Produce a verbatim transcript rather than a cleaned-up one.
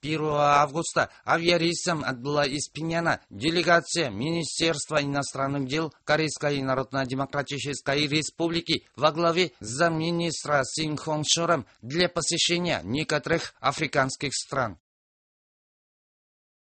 первого августа авиарейсом отбыла из Пиняна делегация Министерства иностранных дел Корейской Народно-Демократической Республики во главе с замминистра Син Хонг Чором для посещения некоторых африканских стран.